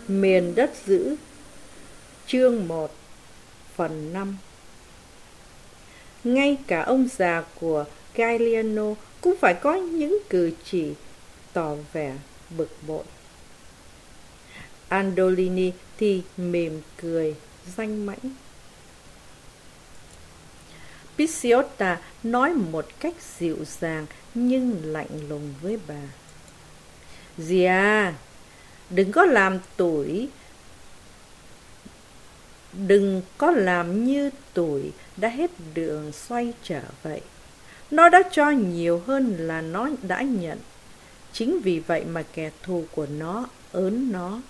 Miền đất dữ. Chương 1 phần 5. Ngay cả ông già của Gagliano cũng phải có những cử chỉ tỏ vẻ bực bội. Andolini thì mỉm cười danh mãnh. Picciota nói một cách dịu dàng nhưng lạnh lùng với bà. Dì à, đừng có làm như tuổi đã hết đường xoay trở vậy. Nó đã cho nhiều hơn là nó đã nhận. Chính vì vậy mà kẻ thù của nó ớn nó.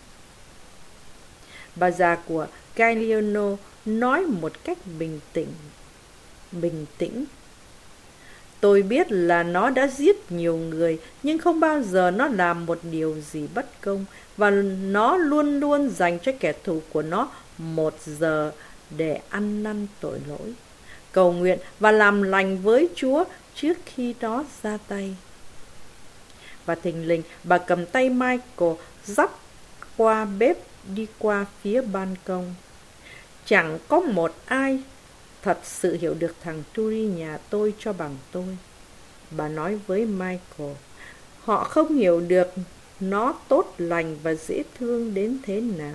Bà già của Gagliano nói một cách bình tĩnh. Tôi biết là nó đã giết nhiều người, nhưng không bao giờ nó làm một điều gì bất công, và nó luôn luôn dành cho kẻ thù của nó 1 giờ để ăn năn tội lỗi, cầu nguyện và làm lành với Chúa trước khi nó ra tay. Và thình lình bà cầm tay Michael dắt qua bếp đi qua phía ban công. Chẳng có một ai thật sự hiểu được thằng Turi nhà tôi cho bằng tôi, bà nói với Michael. Họ không hiểu được nó tốt lành và dễ thương đến thế nào.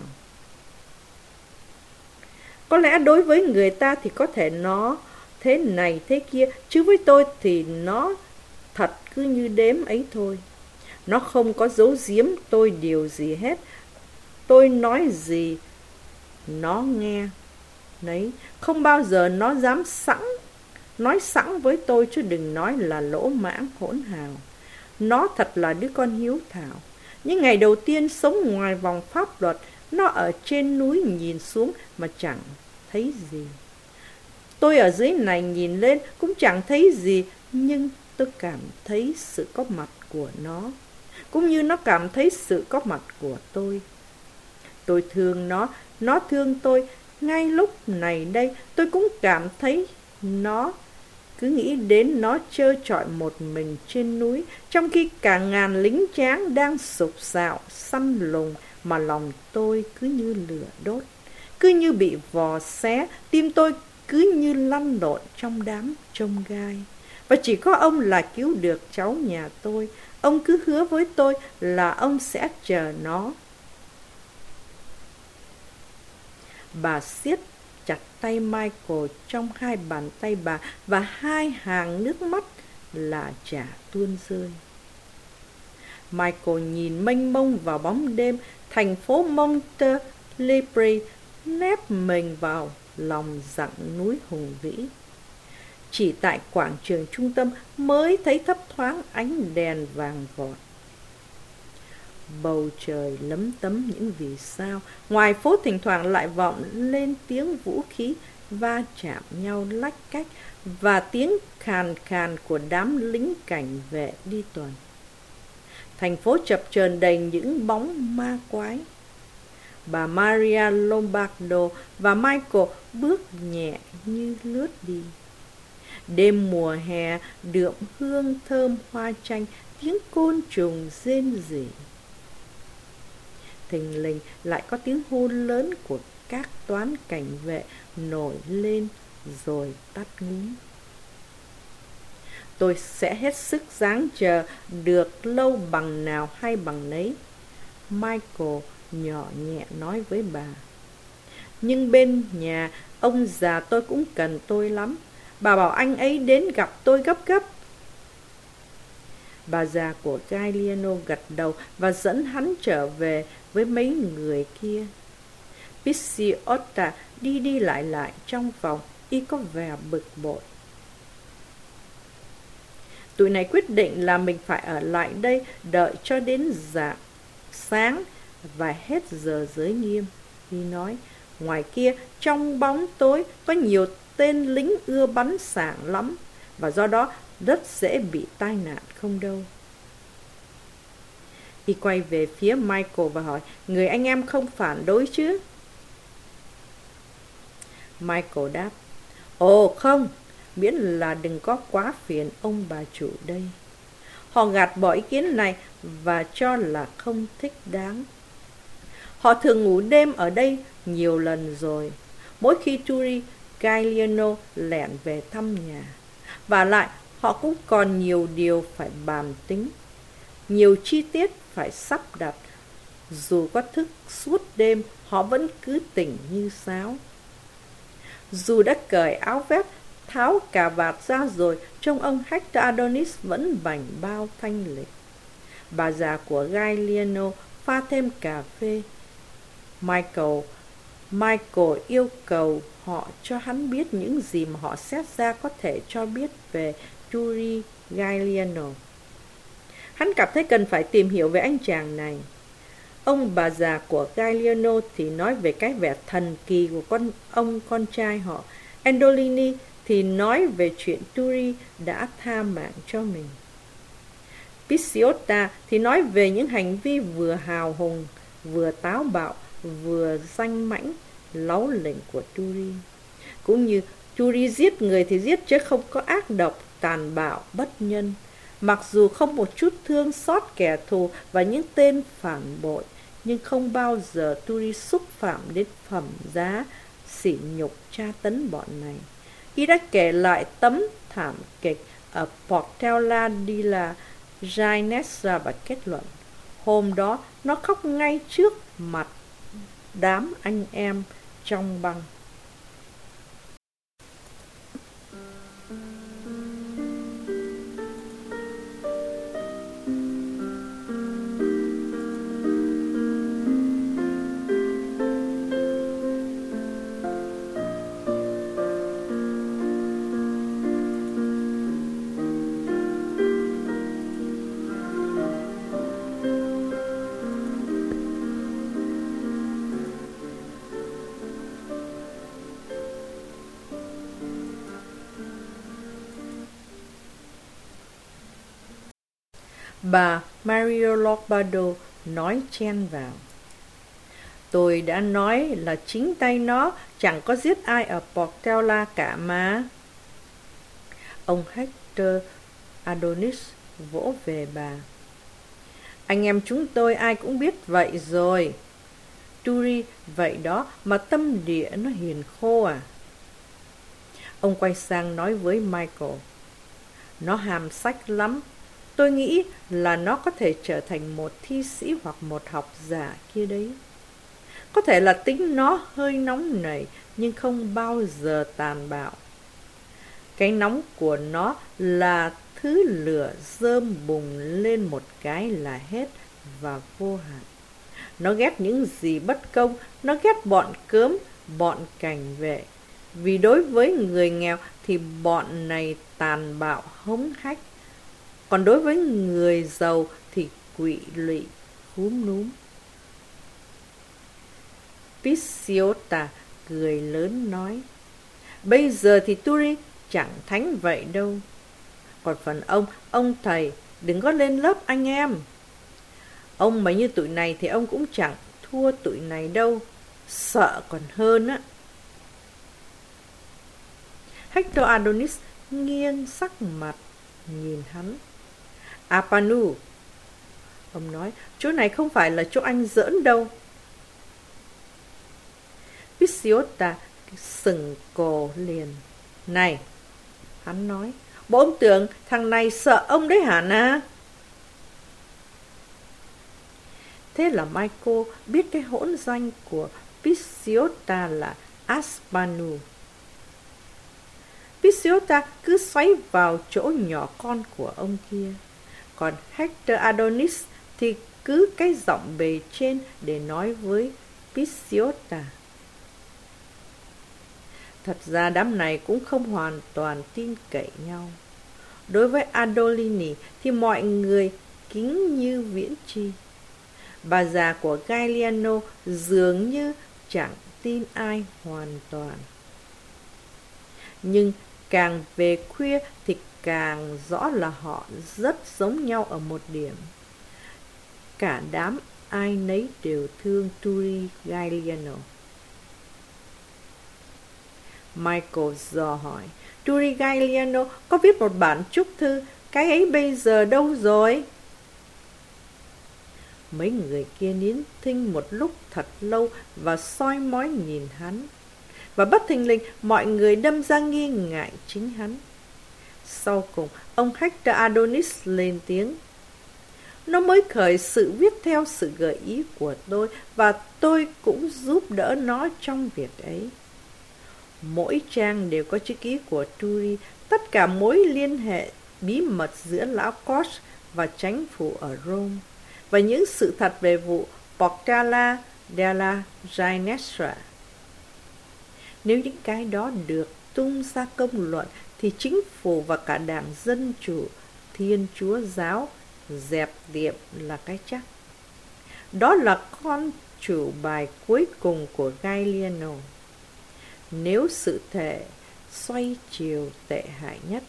Có lẽ đối với người ta thì có thể nó thế này thế kia, chứ với tôi thì nó thật cứ như đếm ấy thôi. Nó không có giấu giếm tôi điều gì hết. Tôi nói gì nó nghe nấy. Không bao giờ nó dám nói sẵn với tôi, chứ đừng nói là lỗ mãng hỗn hào. Nó thật là đứa con hiếu thảo. Những ngày đầu tiên sống ngoài vòng pháp luật, nó ở trên núi nhìn xuống mà chẳng thấy gì. Tôi ở dưới này nhìn lên cũng chẳng thấy gì, nhưng tôi cảm thấy sự có mặt của nó, cũng như nó cảm thấy sự có mặt của tôi. Tôi thương nó thương tôi. Ngay lúc này đây, tôi cũng cảm thấy nó. Cứ nghĩ đến nó trơ trọi một mình trên núi, trong khi cả ngàn lính tráng đang sục sạo, săn lùng, mà lòng tôi cứ như lửa đốt, cứ như bị vò xé, tim tôi cứ như lăn lộn trong đám chông gai. Và chỉ có ông là cứu được cháu nhà tôi. Ông cứ hứa với tôi là ông sẽ chờ nó. Bà siết chặt tay Michael trong 2 bàn tay bà, và 2 hàng nước mắt là chả tuôn rơi. Michael nhìn mênh mông vào bóng đêm. Thành phố Montelepre nép mình vào lòng dặng núi hùng vĩ. Chỉ tại quảng trường trung tâm mới thấy thấp thoáng ánh đèn vàng vọt. Bầu trời lấm tấm những vì sao. Ngoài phố thỉnh thoảng lại vọng lên tiếng vũ khí va chạm nhau lách cách, và tiếng khàn khàn của đám lính cảnh vệ đi tuần. Thành phố chập chờn đầy những bóng ma quái. Bà Maria Lombardo và Michael bước nhẹ như lướt đi. Đêm mùa hè đượm hương thơm hoa chanh, tiếng côn trùng rên rỉ. Thình lình lại có tiếng hô lớn của các toán cảnh vệ nổi lên rồi tắt ngúm. Tôi sẽ hết sức giáng chờ được lâu bằng nào hay bằng nấy, Michael nhỏ nhẹ nói với bà. Nhưng bên nhà ông già tôi cũng cần tôi lắm. Bà bảo anh ấy đến gặp tôi gấp gấp. Bà già của Gagliano gật đầu và dẫn hắn trở về với mấy người kia. Picciota đi lại trong phòng, y có vẻ bực bội. Tụi này quyết định là mình phải ở lại đây đợi cho đến rạng sáng và hết giờ giới nghiêm. Y nói, ngoài kia trong bóng tối có nhiều tên lính ưa bắn sảng lắm, và do đó rất dễ bị tai nạn không đâu. Y quay về phía Michael và hỏi, người anh em không phản đối chứ? Michael đáp, ồ không, miễn là đừng có quá phiền ông bà chủ đây. Họ gạt bỏ ý kiến này và cho là không thích đáng. Họ thường ngủ đêm ở đây nhiều lần rồi, mỗi khi Turi Gagliano lẻn về thăm nhà. Và lại, họ cũng còn nhiều điều phải bàn tính, nhiều chi tiết phải sắp đặt. Dù có thức suốt đêm, họ vẫn cứ tỉnh như sáo. Dù đã cởi áo vest, tháo cà vạt ra rồi, trông ông Hector Adonis vẫn bảnh bao thanh lịch. Bà già của Gagliano pha thêm cà phê. Michael yêu cầu họ cho hắn biết những gì mà họ xét ra có thể cho biết về Turi Gagliano. Hắn cảm thấy cần phải tìm hiểu về anh chàng này. Ông bà già của Gagliano thì nói về cái vẻ thần kỳ của con trai họ. Endolini thì nói về chuyện Turi đã tha mạng cho mình. Picciota thì nói về những hành vi vừa hào hùng, vừa táo bạo, vừa danh mãnh, láu lỉnh của Turi. Cũng như Turi giết người thì giết chứ không có ác độc, tàn bạo, bất nhân. Mặc dù không một chút thương xót kẻ thù và những tên phản bội, nhưng không bao giờ Turi xúc phạm đến phẩm giá, sỉ nhục tra tấn bọn này. Y đã kể lại tấm thảm kịch ở Portella della Ginestra và kết luận, hôm đó nó khóc ngay trước mặt đám anh em trong băng. Bà Mario Lombardo nói chen vào. Tôi đã nói là chính tay nó chẳng có giết ai ở Portella cả mà. Ông Hector Adonis vỗ về bà. Anh em chúng tôi ai cũng biết vậy rồi. Turi vậy đó mà tâm địa nó hiền khô à. Ông quay sang nói với Michael. Nó hàm sách lắm. Tôi nghĩ là nó có thể trở thành một thi sĩ hoặc một học giả kia đấy. Có thể là tính nó hơi nóng nảy, nhưng không bao giờ tàn bạo. Cái nóng của nó là thứ lửa rơm bùng lên một cái là hết và vô hạn. Nó ghét những gì bất công, nó ghét bọn cớm, bọn cảnh vệ. Vì đối với người nghèo thì bọn này tàn bạo hống hách. Còn đối với người giàu thì quỵ lụy, khúm núm. Picciota cười lớn nói. Bây giờ thì Turi chẳng thánh vậy đâu. Còn phần ông thầy, đừng có lên lớp anh em. Ông mà như tụi này thì ông cũng chẳng thua tụi này đâu. Sợ còn hơn á. Hector Adonis nghiêng sắc mặt nhìn hắn. Apanu, ông nói, chỗ này không phải là chỗ anh giỡn đâu. Picciota sừng cổ liền. Này, hắn nói, bộ ông tưởng thằng này sợ ông đấy hả na? Thế là Michael biết cái hỗn danh của Picciota là Aspanu. Picciota cứ xoáy vào chỗ nhỏ con của ông kia. Còn Hector Adonis thì cứ cái giọng bề trên để nói với Picciota. Thật ra đám này cũng không hoàn toàn tin cậy nhau. Đối với Adolini thì mọi người kính như viễn chi. Bà già của Gagliano dường như chẳng tin ai hoàn toàn. Nhưng càng về khuya thì càng rõ là họ rất giống nhau ở một điểm. Cả đám ai nấy đều thương Turi Gagliano. Michael dò hỏi, Turi Gagliano có viết một bản chúc thư, cái ấy bây giờ đâu rồi? Mấy người kia nín thinh một lúc thật lâu và soi mói nhìn hắn. Và bất thình lình mọi người đâm ra nghi ngại chính hắn. Sau cùng, ông Hector Adonis lên tiếng. Nó mới khởi sự viết theo sự gợi ý của tôi và tôi cũng giúp đỡ nó trong việc ấy. Mỗi trang đều có chữ ký của Turi, tất cả mối liên hệ bí mật giữa lão Koch và chánh phủ ở Rome, và những sự thật về vụ Portala della Ginestra. Nếu những cái đó được tung ra công luận, thì chính phủ và cả đảng Dân Chủ, Thiên Chúa Giáo dẹp tiệm là cái chắc. Đó là con chủ bài cuối cùng của Galliano. Nếu sự thể xoay chiều tệ hại nhất.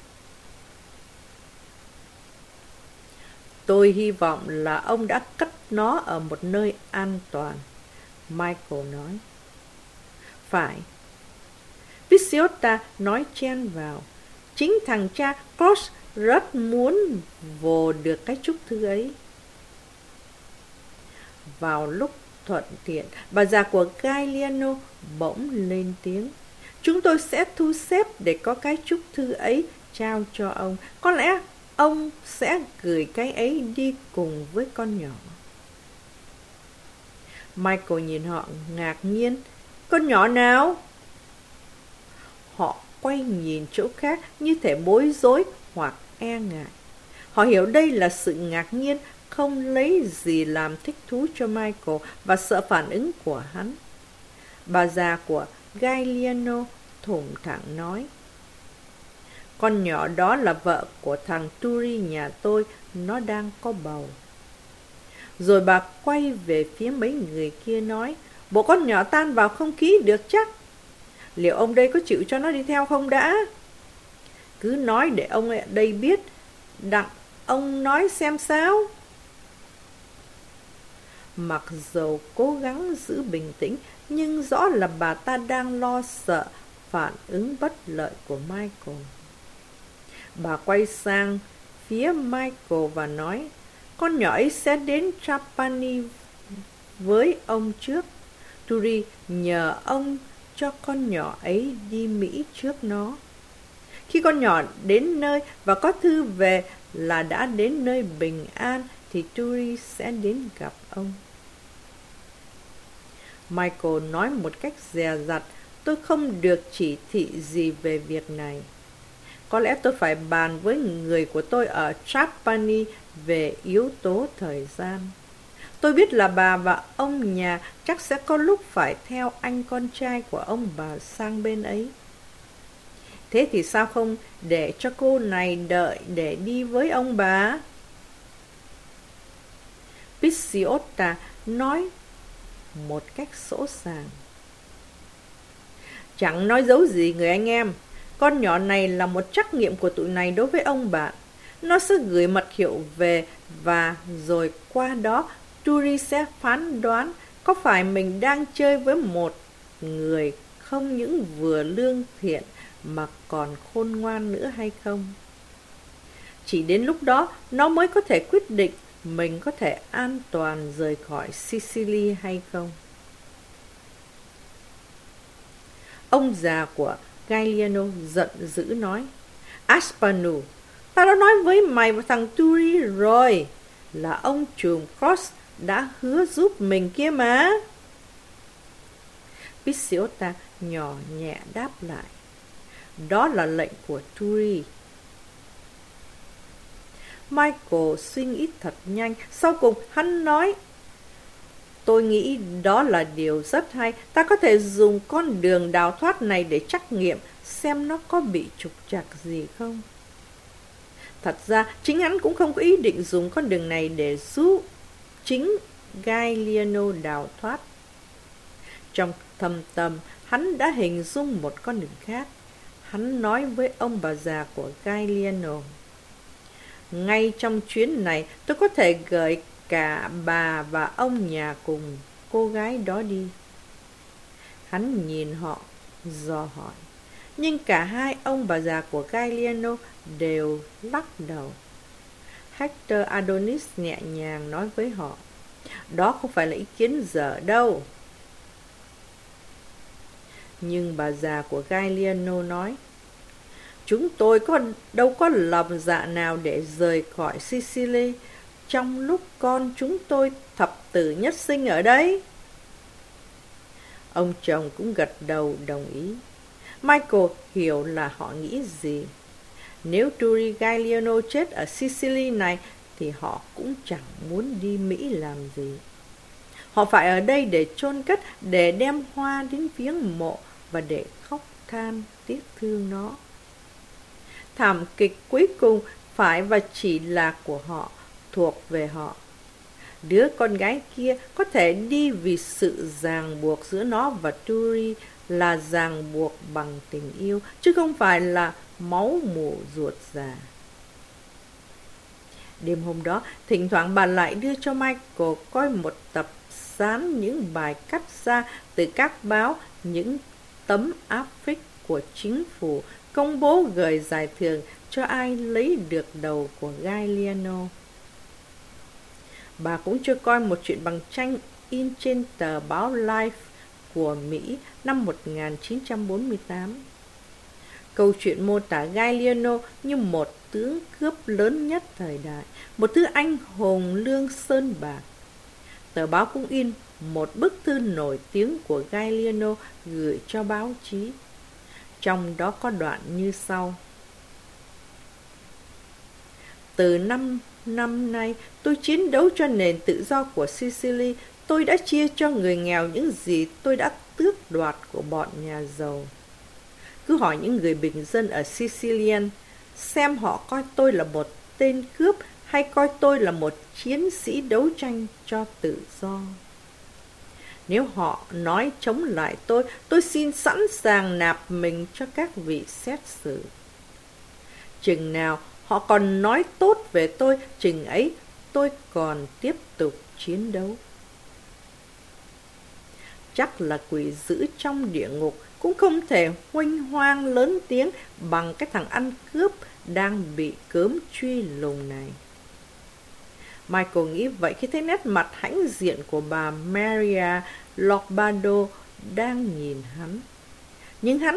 Tôi hy vọng là ông đã cất nó ở một nơi an toàn, Michael nói. Phải. Viciota nói chen vào. Chính thằng cha Cross rất muốn vồ được cái chúc thư ấy. Vào lúc thuận tiện, bà già của Galliano bỗng lên tiếng. Chúng tôi sẽ thu xếp để có cái chúc thư ấy trao cho ông. Có lẽ ông sẽ gửi cái ấy đi cùng với con nhỏ. Michael nhìn họ ngạc nhiên. Con nhỏ nào? Họ quay nhìn chỗ khác như thể bối rối hoặc e ngại. Họ hiểu đây là sự ngạc nhiên, không lấy gì làm thích thú cho Michael và sợ phản ứng của hắn. Bà già của Galliano thủng thẳng nói. Con nhỏ đó là vợ của thằng Turi nhà tôi, nó đang có bầu. Rồi bà quay về phía mấy người kia nói, bộ con nhỏ tan vào không khí được chắc. Liệu ông đây có chịu cho nó đi theo không đã? Cứ nói để ông ở đây biết, đặng ông nói xem sao. Mặc dầu cố gắng giữ bình tĩnh, nhưng rõ là bà ta đang lo sợ phản ứng bất lợi của Michael. Bà quay sang phía Michael và nói, con nhỏ ấy sẽ đến Trapani với ông trước. Turi nhờ ông cho con nhỏ ấy đi Mỹ trước nó. Khi con nhỏ đến nơi và có thư về là đã đến nơi bình an, thì Turi sẽ đến gặp ông. Michael nói một cách dè dặt, tôi không được chỉ thị gì về việc này. Có lẽ tôi phải bàn với người của tôi ở Trapani về yếu tố thời gian. Tôi biết là bà và ông nhà chắc sẽ có lúc phải theo anh con trai của ông bà sang bên ấy. Thế thì sao không để cho cô này đợi để đi với ông bà? Pizziota nói một cách sỗ sàng. Chẳng nói dấu gì người anh em. Con nhỏ này là một trắc nghiệm của tụi này đối với ông bạn. Nó sẽ gửi mật hiệu về và rồi qua đó Turi sẽ phán đoán có phải mình đang chơi với một người không những vừa lương thiện mà còn khôn ngoan nữa hay không. Chỉ đến lúc đó nó mới có thể quyết định mình có thể an toàn rời khỏi Sicily hay không. Ông già của Galliano giận dữ nói, Aspanu, ta đã nói với mày và thằng Turi rồi, là ông trùm Cross đã hứa giúp mình kia mà. Pizziota nhỏ nhẹ đáp lại, đó là lệnh của Turi. Michael suy nghĩ thật nhanh, sau cùng hắn nói, tôi nghĩ đó là điều rất hay, ta có thể dùng con đường đào thoát này để trắc nghiệm xem nó có bị trục trặc gì không. Thật ra, chính hắn cũng không có ý định dùng con đường này để giúp chính Galliano đào thoát. Trong thâm tâm, hắn đã hình dung một con đường khác. Hắn nói với ông bà già của Galliano, ngay trong chuyến này, tôi có thể gửi cả bà và ông nhà cùng cô gái đó đi. Hắn nhìn họ, dò hỏi. Nhưng cả hai ông bà già của Galliano đều lắc đầu. Hector Adonis nhẹ nhàng nói với họ, Đó không phải là ý kiến dở đâu. Nhưng bà già của Gagliano nói, chúng tôi đâu có lòng dạ nào để rời khỏi Sicily trong lúc con chúng tôi thập tử nhất sinh ở đấy. Ông chồng cũng gật đầu đồng ý. Michael hiểu là họ nghĩ gì. Nếu Turi Gagliano chết ở Sicily này thì họ cũng chẳng muốn đi Mỹ làm gì. Họ phải ở đây để chôn cất, để đem hoa đến viếng mộ và để khóc than tiếc thương nó. Thảm kịch cuối cùng phải và chỉ là của họ, thuộc về họ. Đứa con gái kia có thể đi vì sự ràng buộc giữa nó và Turi là ràng buộc bằng tình yêu, chứ không phải là máu mủ ruột già. Đêm hôm đó, thỉnh thoảng bà lại đưa cho Michael coi một tập dán những bài cắt ra từ các báo, những tấm áp phích của chính phủ công bố gửi giải thưởng cho ai lấy được đầu của Gagliano. Bà cũng cho coi một chuyện bằng tranh in trên tờ báo Life của Mỹ năm 1948. Câu chuyện mô tả Gagliano như một tướng cướp lớn nhất thời đại, một thứ anh hùng lương sơn bạc. Tờ báo cũng in một bức thư nổi tiếng của Gagliano gửi cho báo chí. Trong đó có đoạn như sau. Từ 5 năm nay, tôi chiến đấu cho nền tự do của Sicily. Tôi đã chia cho người nghèo những gì tôi đã tước đoạt của bọn nhà giàu. Cứ hỏi những người bình dân ở Sicilian xem họ coi tôi là một tên cướp hay coi tôi là một chiến sĩ đấu tranh cho tự do. Nếu họ nói chống lại tôi xin sẵn sàng nạp mình cho các vị xét xử. Chừng nào họ còn nói tốt về tôi, chừng ấy tôi còn tiếp tục chiến đấu. Chắc là quỷ dữ trong địa ngục cũng không thể huênh hoang lớn tiếng bằng cái thằng ăn cướp đang bị cớm truy lùng này. Michael nghĩ vậy khi thấy nét mặt hãnh diện của bà Maria Lombardo đang nhìn hắn. Nhưng hắn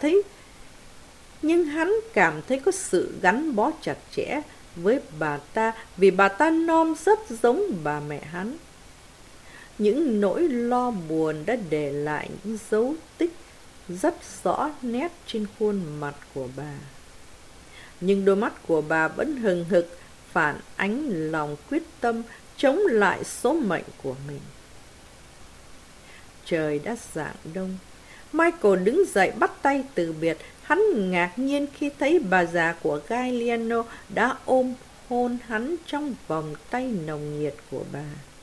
cảm thấy có sự gắn bó chặt chẽ với bà ta vì bà ta nom rất giống bà mẹ hắn. Những nỗi lo buồn đã để lại những dấu tích rất rõ nét trên khuôn mặt của bà. Nhưng đôi mắt của bà vẫn hừng hực phản ánh lòng quyết tâm chống lại số mệnh của mình. Trời đã rạng đông. Michael đứng dậy bắt tay từ biệt. Hắn ngạc nhiên khi thấy bà già của Gagliano đã ôm hôn hắn trong vòng tay nồng nhiệt của bà.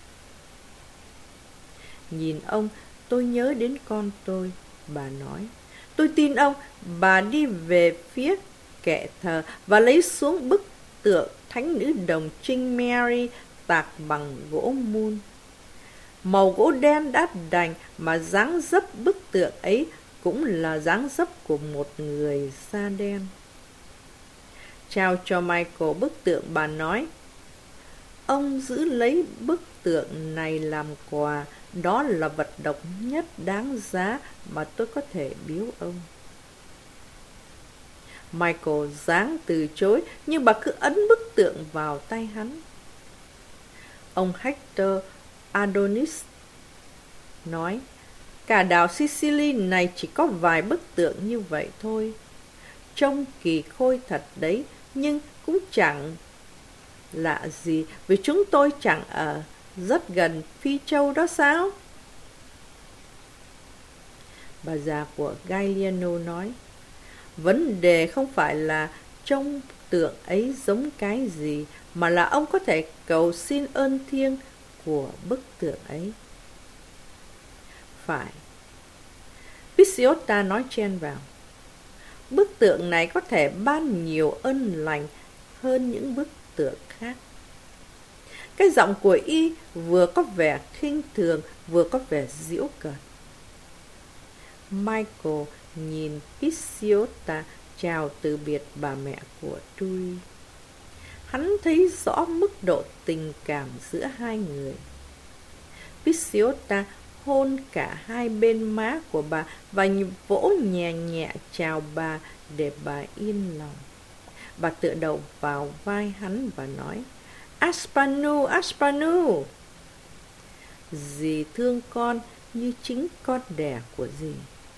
Nhìn ông, tôi nhớ đến con tôi, bà nói. Tôi tin ông. Bà đi về phía kệ thờ và lấy xuống bức tượng thánh nữ đồng trinh Mary tạc bằng gỗ mun. Màu gỗ đen đã đành mà dáng dấp bức tượng ấy cũng là dáng dấp của một người da đen. Trao cho Michael bức tượng, bà nói, ông giữ lấy bức tượng này làm quà, đó là vật độc nhất đáng giá mà tôi có thể biếu ông. Michael giáng từ chối, nhưng bà cứ ấn bức tượng vào tay hắn. Ông Hector Adonis nói, cả đảo Sicily này chỉ có vài bức tượng như vậy thôi. Trông kỳ khôi thật đấy, nhưng cũng chẳng lạ gì vì chúng tôi chẳng ở rất gần Phi Châu đó sao? Bà già của Gagliano nói, vấn đề không phải là trông tượng ấy giống cái gì, mà là ông có thể cầu xin ơn thiêng của bức tượng ấy. Phải. Picciota nói chen vào. Bức tượng này có thể ban nhiều ơn lành hơn những bức tượng khác. Cái giọng của y vừa có vẻ khinh thường, vừa có vẻ giễu cợt. Michael nhìn Picciota chào từ biệt bà mẹ của Turi. Hắn thấy rõ mức độ tình cảm giữa hai người. Pisiota hôn cả hai bên má của bà và vỗ nhẹ nhẹ chào bà để bà yên lòng. Bà tựa đầu vào vai hắn và nói, Aspanu, Aspanu! Dì thương con như chính con đẻ của dì.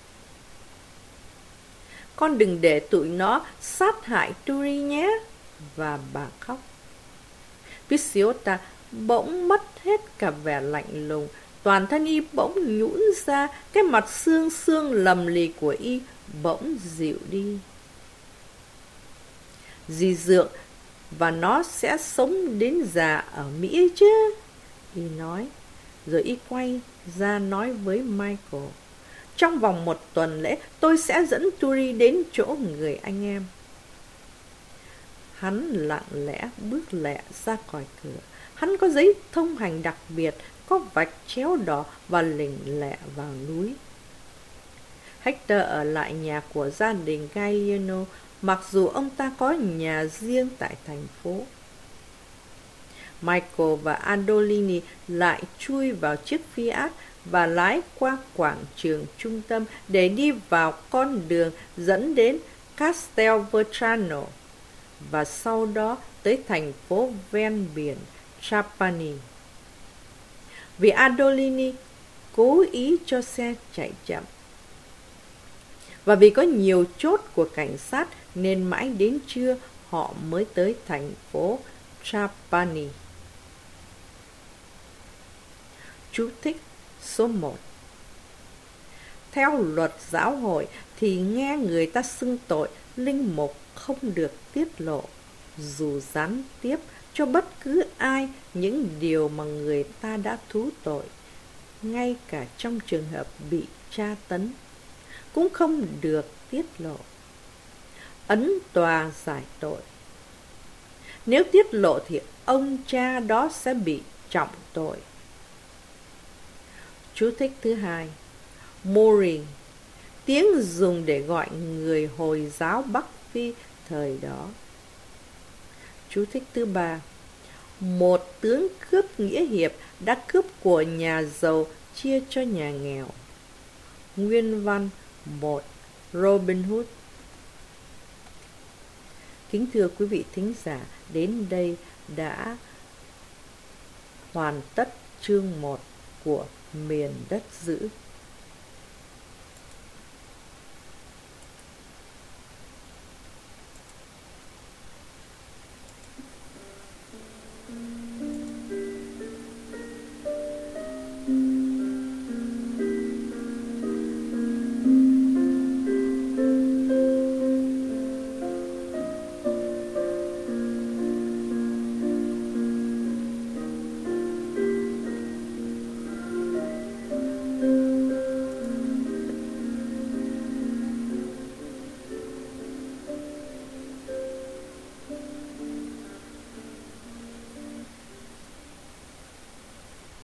Con đừng để tụi nó sát hại Turi nhé. Và bà khóc. Pisiota bỗng mất hết cả vẻ lạnh lùng. Toàn thân y bỗng nhũn ra, cái mặt xương xương lầm lì của y bỗng dịu đi. Dì Dượng và nó sẽ sống đến già ở Mỹ chứ, y nói. Rồi y quay ra nói với Michael, trong vòng 1 tuần lễ tôi sẽ dẫn Turi đến chỗ người anh em. Hắn lặng lẽ bước lẹ ra khỏi cửa. Hắn có giấy thông hành đặc biệt, có vạch chéo đỏ và lỉnh lẹ vào núi. Hector ở lại nhà của gia đình Gallieno, mặc dù ông ta có nhà riêng tại thành phố. Michael và Adolini lại chui vào chiếc Fiat và lái qua quảng trường trung tâm để đi vào con đường dẫn đến Castelvetrano và sau đó tới thành phố ven biển Trapani. Vì Adolini cố ý cho xe chạy chậm và vì có nhiều chốt của cảnh sát nên mãi đến trưa họ mới tới thành phố Trapani. Chú thích số 1. Theo luật giáo hội thì nghe người ta xưng tội, linh mục không được tiết lộ, dù gián tiếp, cho bất cứ ai những điều mà người ta đã thú tội, ngay cả trong trường hợp bị tra tấn, cũng không được tiết lộ. Ấn tòa giải tội. Nếu tiết lộ thì ông cha đó sẽ bị trọng tội. Chú thích thứ 2. Mori, tiếng dùng để gọi người Hồi giáo Bắc Phi thời đó. Chú thích thứ 3. Một tướng cướp nghĩa hiệp đã cướp của nhà giàu chia cho nhà nghèo. Nguyên văn 1. Robin Hood. Kính thưa quý vị thính giả, đến đây đã hoàn tất chương 1 của Miền Đất Dữ.